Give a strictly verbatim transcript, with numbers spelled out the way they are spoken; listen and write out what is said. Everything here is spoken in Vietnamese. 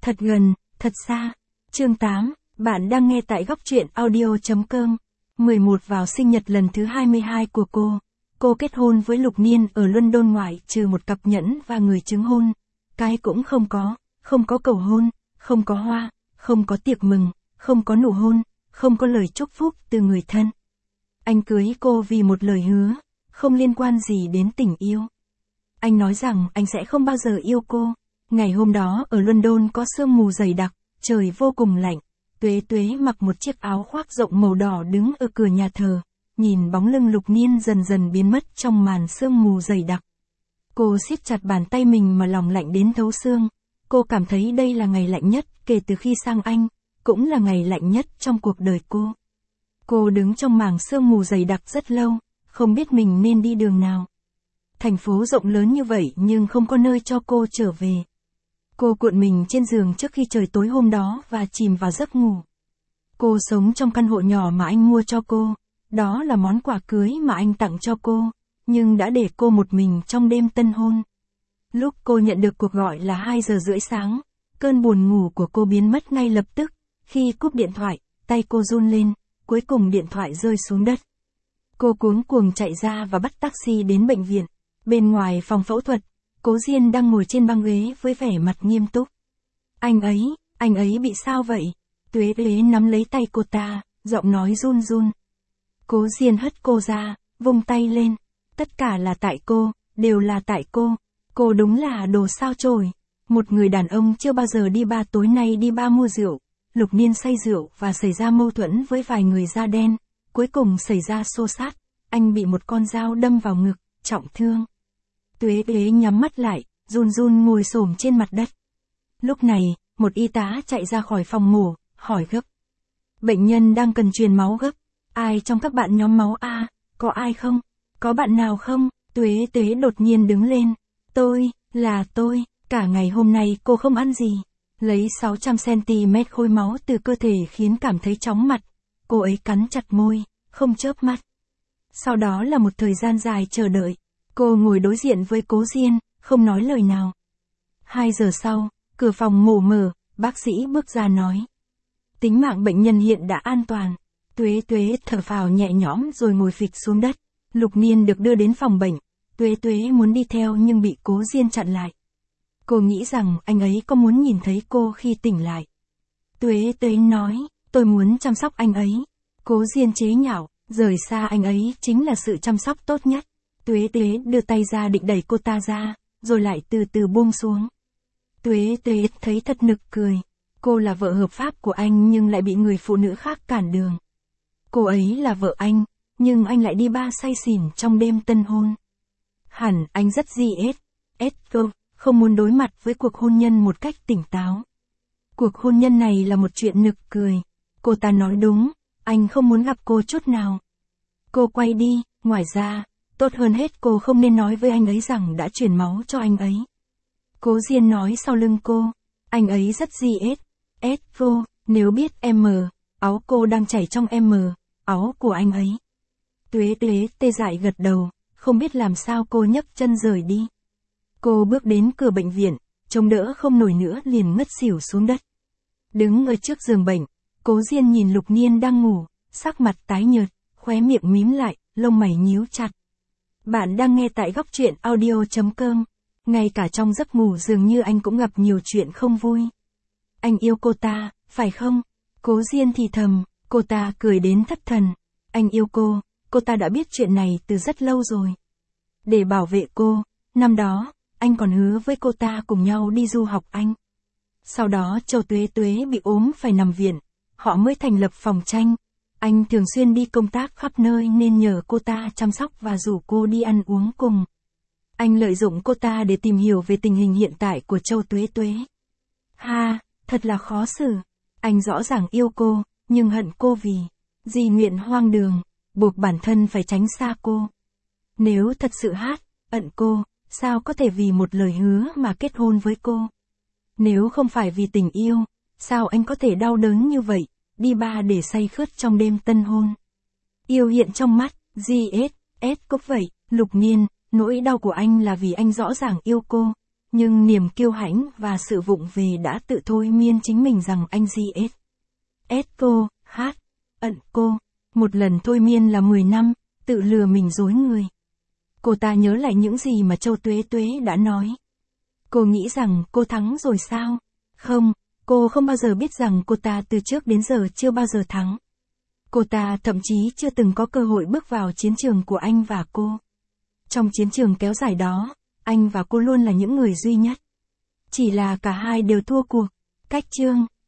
Thật gần, thật xa. Chương tám, bạn đang nghe tại góc truyện audio chấm com. mười một Vào sinh nhật lần thứ hai mươi hai của cô, cô kết hôn với Lục Niên ở London ngoại trừ một cặp nhẫn và người chứng hôn. Cái cũng không có, không có cầu hôn, không có hoa, không có tiệc mừng, không có nụ hôn, không có lời chúc phúc từ người thân. Anh cưới cô vì một lời hứa, không liên quan gì đến tình yêu. Anh nói rằng anh sẽ không bao giờ yêu cô. Ngày hôm đó ở London có sương mù dày đặc, trời vô cùng lạnh. Tuế Tuế mặc một chiếc áo khoác rộng màu đỏ đứng ở cửa nhà thờ, nhìn bóng lưng Lục Niên dần dần biến mất trong màn sương mù dày đặc. Cô siết chặt bàn tay mình mà lòng lạnh đến thấu xương. Cô cảm thấy đây là ngày lạnh nhất kể từ khi sang Anh, cũng là ngày lạnh nhất trong cuộc đời cô. Cô đứng trong màn sương mù dày đặc rất lâu, không biết mình nên đi đường nào. Thành phố rộng lớn như vậy nhưng không có nơi cho cô trở về. Cô cuộn mình trên giường trước khi trời tối hôm đó và chìm vào giấc ngủ. Cô sống trong căn hộ nhỏ mà anh mua cho cô, đó là món quà cưới mà anh tặng cho cô, nhưng đã để cô một mình trong đêm tân hôn. Lúc cô nhận được cuộc gọi là hai giờ rưỡi sáng, cơn buồn ngủ của cô biến mất ngay lập tức. Khi cúp điện thoại, tay cô run lên, cuối cùng điện thoại rơi xuống đất. Cô cuống cuồng chạy ra và bắt taxi đến bệnh viện. Bên ngoài phòng phẫu thuật, Cố Diên đang ngồi trên băng ghế với vẻ mặt nghiêm túc. Anh ấy, anh ấy bị sao vậy? Tuế Tuế nắm lấy tay cô ta, giọng nói run run. Cố Diên hất cô ra, vung tay lên. Tất cả là tại cô, đều là tại cô. Cô đúng là đồ sao chổi. Một người đàn ông chưa bao giờ đi bar tối nay đi bar mua rượu. Lục Niên say rượu và xảy ra mâu thuẫn với vài người da đen. Cuối cùng xảy ra xô xát. Anh bị một con dao đâm vào ngực, trọng thương. Tuế Tuế nhắm mắt lại, run run ngồi xổm trên mặt đất. Lúc này, một y tá chạy ra khỏi phòng mổ, hỏi gấp. Bệnh nhân đang cần truyền máu gấp. Ai trong các bạn nhóm máu A, có ai không? Có bạn nào không? Tuế Tuế đột nhiên đứng lên. Tôi, là tôi, cả ngày hôm nay cô không ăn gì. Lấy sáu trăm xăng ti mét khối máu từ cơ thể khiến cảm thấy chóng mặt. Cô ấy cắn chặt môi, không chớp mắt. Sau đó là một thời gian dài chờ đợi. Cô ngồi đối diện với Cố Diên, không nói lời nào. Hai giờ sau, cửa phòng mổ mở, bác sĩ bước ra nói. Tính mạng bệnh nhân hiện đã an toàn. Tuế Tuế thở phào nhẹ nhõm rồi ngồi phịch xuống đất. Lục Niên được đưa đến phòng bệnh. Tuế Tuế muốn đi theo nhưng bị Cố Diên chặn lại. Cô nghĩ rằng anh ấy có muốn nhìn thấy cô khi tỉnh lại. Tuế Tuế nói, tôi muốn chăm sóc anh ấy. Cố Diên chế nhạo, rời xa anh ấy chính là sự chăm sóc tốt nhất. Tuế Tuế đưa tay ra định đẩy cô ta ra, rồi lại từ từ buông xuống. Tuế Tuế thấy thật nực cười. Cô là vợ hợp pháp của anh nhưng lại bị người phụ nữ khác cản đường. Cô ấy là vợ anh, nhưng anh lại đi bar say xỉn trong đêm tân hôn. Hẳn anh rất gi ết, ết cơ, không muốn đối mặt với cuộc hôn nhân một cách tỉnh táo. Cuộc hôn nhân này là một chuyện nực cười. Cô ta nói đúng, anh không muốn gặp cô chút nào. Cô quay đi, ngoài ra, tốt hơn hết cô không nên nói với anh ấy rằng đã truyền máu cho anh ấy. Cố Diên nói sau lưng cô, anh ấy rất gi ết, ết vô, nếu biết em, áo cô đang chảy trong em, áo của anh ấy. Tuế Tuế tê dại gật đầu, không biết làm sao cô nhấc chân rời đi. Cô bước đến cửa bệnh viện, chống đỡ không nổi nữa liền ngất xỉu xuống đất. Đứng ở trước giường bệnh, Cố Diên nhìn Lục Niên đang ngủ, sắc mặt tái nhợt, khóe miệng mím lại, lông mày nhíu chặt. Bạn đang nghe tại góc truyện audio chấm com. Ngay cả trong giấc ngủ dường như anh cũng gặp nhiều chuyện không vui. Anh yêu cô ta, phải không? Cố Diên thì thầm, cô ta cười đến thất thần. Anh yêu cô, cô ta đã biết chuyện này từ rất lâu rồi. Để bảo vệ cô, năm đó, anh còn hứa với cô ta cùng nhau đi du học Anh. Sau đó Châu Tuế Tuế bị ốm phải nằm viện, họ mới thành lập phòng tranh. Anh thường xuyên đi công tác khắp nơi nên nhờ cô ta chăm sóc và rủ cô đi ăn uống cùng. Anh lợi dụng cô ta để tìm hiểu về tình hình hiện tại của Châu Tuế Tuế. Ha, thật là khó xử. Anh rõ ràng yêu cô, nhưng hận cô vì di nguyện hoang đường, buộc bản thân phải tránh xa cô. Nếu thật sự hát, ận cô, sao có thể vì một lời hứa mà kết hôn với cô? Nếu không phải vì tình yêu, sao anh có thể đau đớn như vậy, đi bar để say khướt trong đêm tân hôn? Yêu hiện trong mắt, gi ết, ết cốc vậy, Lục Niên, nỗi đau của anh là vì anh rõ ràng yêu cô, Nhưng niềm kiêu hãnh và sự vụng về đã tự thôi miên chính mình rằng anh giê ét. S cô, hát, ận cô. Một lần thôi miên là mười năm, tự lừa mình dối người. Cô ta nhớ lại những gì mà Châu Tuế Tuế đã nói. Cô nghĩ rằng cô thắng rồi sao? Không, cô không bao giờ biết rằng cô ta từ trước đến giờ chưa bao giờ thắng. Cô ta thậm chí chưa từng có cơ hội bước vào chiến trường của anh và cô. Trong chiến trường kéo dài đó, anh và cô luôn là những người duy nhất. Chỉ là cả hai đều thua cuộc. Cách chương